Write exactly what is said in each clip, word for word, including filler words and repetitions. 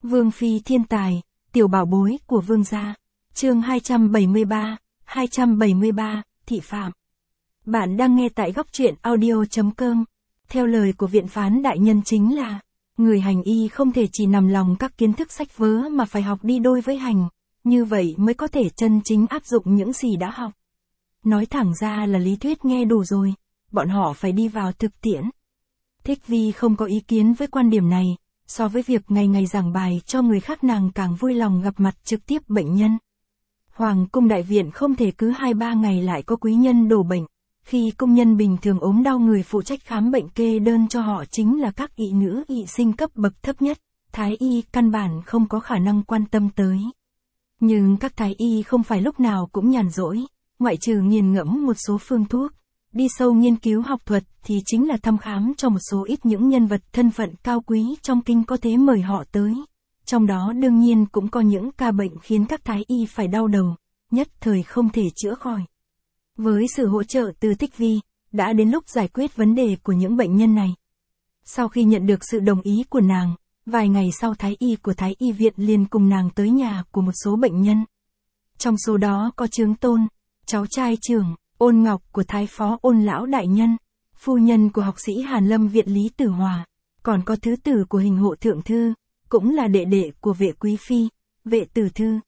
Vương phi thiên tài, tiểu bảo bối của vương gia. Chương hai trăm bảy mươi ba, hai trăm bảy mươi ba, thị phạm. Bạn đang nghe tại góc truyện audio chấm com. Theo lời của viện phán đại nhân chính là, người hành y không thể chỉ nằm lòng các kiến thức sách vớ mà phải học đi đôi với hành, như vậy mới có thể chân chính áp dụng những gì đã học. Nói thẳng ra là lý thuyết nghe đủ rồi, bọn họ phải đi vào thực tiễn. Thích Vi không có ý kiến với quan điểm này, so với việc ngày ngày giảng bài cho người khác nàng càng vui lòng gặp mặt trực tiếp bệnh nhân. Hoàng cung đại viện không thể cứ hai ba ngày lại có quý nhân đổ bệnh, khi công nhân bình thường ốm đau người phụ trách khám bệnh kê đơn cho họ chính là các y nữ y sinh cấp bậc thấp nhất, thái y căn bản không có khả năng quan tâm tới. Nhưng các thái y không phải lúc nào cũng nhàn rỗi, ngoại trừ nghiền ngẫm một số phương thuốc, đi sâu nghiên cứu học thuật thì chính là thăm khám cho một số ít những nhân vật thân phận cao quý trong kinh có thể mời họ tới. Trong đó đương nhiên cũng có những ca bệnh khiến các thái y phải đau đầu, nhất thời không thể chữa khỏi. Với sự hỗ trợ từ Thích Vi, đã đến lúc giải quyết vấn đề của những bệnh nhân này. Sau khi nhận được sự đồng ý của nàng, vài ngày sau thái y của thái y viện liền cùng nàng tới nhà của một số bệnh nhân. Trong số đó có Trướng Tôn, cháu trai trưởng, Ôn Ngọc của thái phó Ôn lão đại nhân, phu nhân của học sĩ Hàn Lâm viện Lý Tử Hòa, còn có thứ tử của hình hộ thượng thư, cũng là đệ đệ của vệ quý phi, vệ tử thư.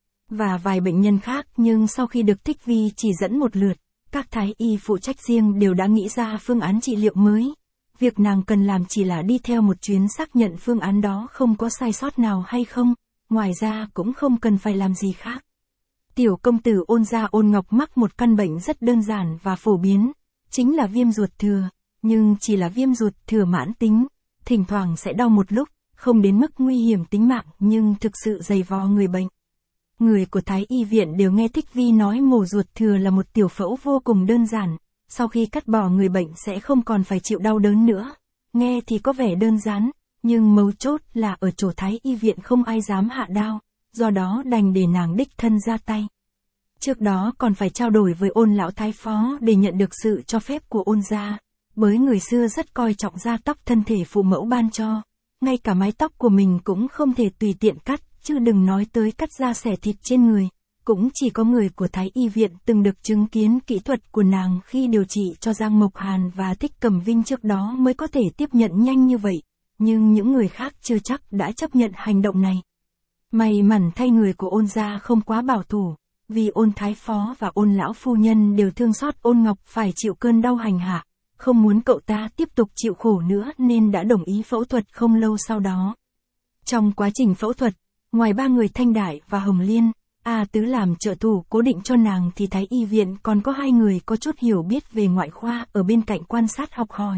Và vài bệnh nhân khác, nhưng sau khi được Thích Vi chỉ dẫn một lượt, các thái y phụ trách riêng đều đã nghĩ ra phương án trị liệu mới. Việc nàng cần làm chỉ là đi theo một chuyến xác nhận phương án đó không có sai sót nào hay không, ngoài ra cũng không cần phải làm gì khác. Tiểu công tử Ôn gia Ôn Ngọc mắc một căn bệnh rất đơn giản và phổ biến, chính là viêm ruột thừa, nhưng chỉ là viêm ruột thừa mãn tính, thỉnh thoảng sẽ đau một lúc, không đến mức nguy hiểm tính mạng nhưng thực sự dày vò người bệnh. Người của thái y viện đều nghe Thích Vi nói mổ ruột thừa là một tiểu phẫu vô cùng đơn giản, sau khi cắt bỏ người bệnh sẽ không còn phải chịu đau đớn nữa. Nghe thì có vẻ đơn giản, nhưng mấu chốt là ở chỗ thái y viện không ai dám hạ đao, do đó đành để nàng đích thân ra tay. Trước đó còn phải trao đổi với Ôn lão thái phó để nhận được sự cho phép của Ôn gia, bởi người xưa rất coi trọng da tóc thân thể phụ mẫu ban cho, ngay cả mái tóc của mình cũng không thể tùy tiện cắt, chứ đừng nói tới cắt da xẻ thịt trên người. Cũng chỉ có người của thái y viện từng được chứng kiến kỹ thuật của nàng khi điều trị cho Giang Mộc Hàn và Thích Cẩm Vinh trước đó mới có thể tiếp nhận nhanh như vậy, nhưng những người khác chưa chắc đã chấp nhận hành động này. May mắn thay người của Ôn gia không quá bảo thủ, vì Ôn thái phó và Ôn lão phu nhân đều thương xót Ôn Ngọc phải chịu cơn đau hành hạ, không muốn cậu ta tiếp tục chịu khổ nữa nên đã đồng ý phẫu thuật không lâu sau đó. Trong quá trình phẫu thuật, ngoài ba người Thanh Đại và Hồng Liên, A Tứ làm trợ thủ cố định cho nàng thì thái y viện còn có hai người có chút hiểu biết về ngoại khoa ở bên cạnh quan sát học hỏi.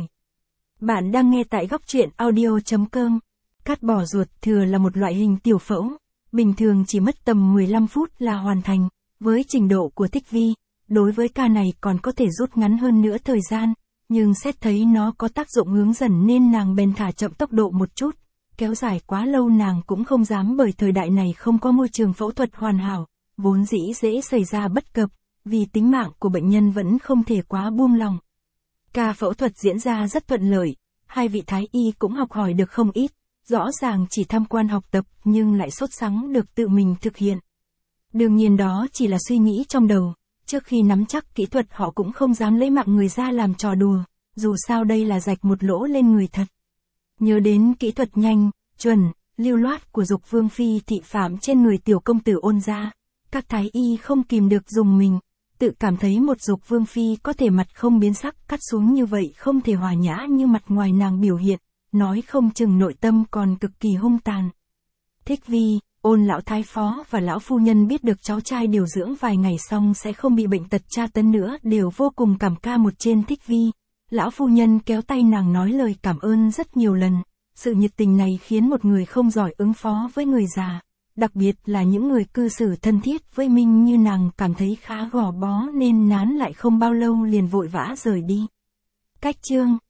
Bạn đang nghe tại góc truyện audio chấm com. Cắt bỏ ruột thừa là một loại hình tiểu phẫu, bình thường chỉ mất tầm mười lăm phút là hoàn thành, với trình độ của Thích Vi, đối với ca này còn có thể rút ngắn hơn nữa thời gian, nhưng xét thấy nó có tác dụng hướng dần nên nàng bèn thả chậm tốc độ một chút. Kéo dài quá lâu nàng cũng không dám bởi thời đại này không có môi trường phẫu thuật hoàn hảo, vốn dĩ dễ xảy ra bất cập, vì tính mạng của bệnh nhân vẫn không thể quá buông lòng. Ca phẫu thuật diễn ra rất thuận lợi, hai vị thái y cũng học hỏi được không ít, rõ ràng chỉ tham quan học tập nhưng lại sốt sắng được tự mình thực hiện. Đương nhiên đó chỉ là suy nghĩ trong đầu, trước khi nắm chắc kỹ thuật họ cũng không dám lấy mạng người ra làm trò đùa, dù sao đây là rạch một lỗ lên người thật. Nhớ đến kỹ thuật nhanh, chuẩn, lưu loát của Dục Vương phi thị phạm trên người tiểu công tử Ôn gia, các thái y không kìm được dùng mình, tự cảm thấy một Dục Vương phi có thể mặt không biến sắc cắt xuống như vậy không thể hòa nhã như mặt ngoài nàng biểu hiện, nói không chừng nội tâm còn cực kỳ hung tàn. Thích Vi, Ôn lão thái phó và lão phu nhân biết được cháu trai điều dưỡng vài ngày xong sẽ không bị bệnh tật tra tấn nữa đều vô cùng cảm ca một trên Thích Vi. Lão phu nhân kéo tay nàng nói lời cảm ơn rất nhiều lần, sự nhiệt tình này khiến một người không giỏi ứng phó với người già, đặc biệt là những người cư xử thân thiết với mình như nàng cảm thấy khá gò bó nên nán lại không bao lâu liền vội vã rời đi. Cách chương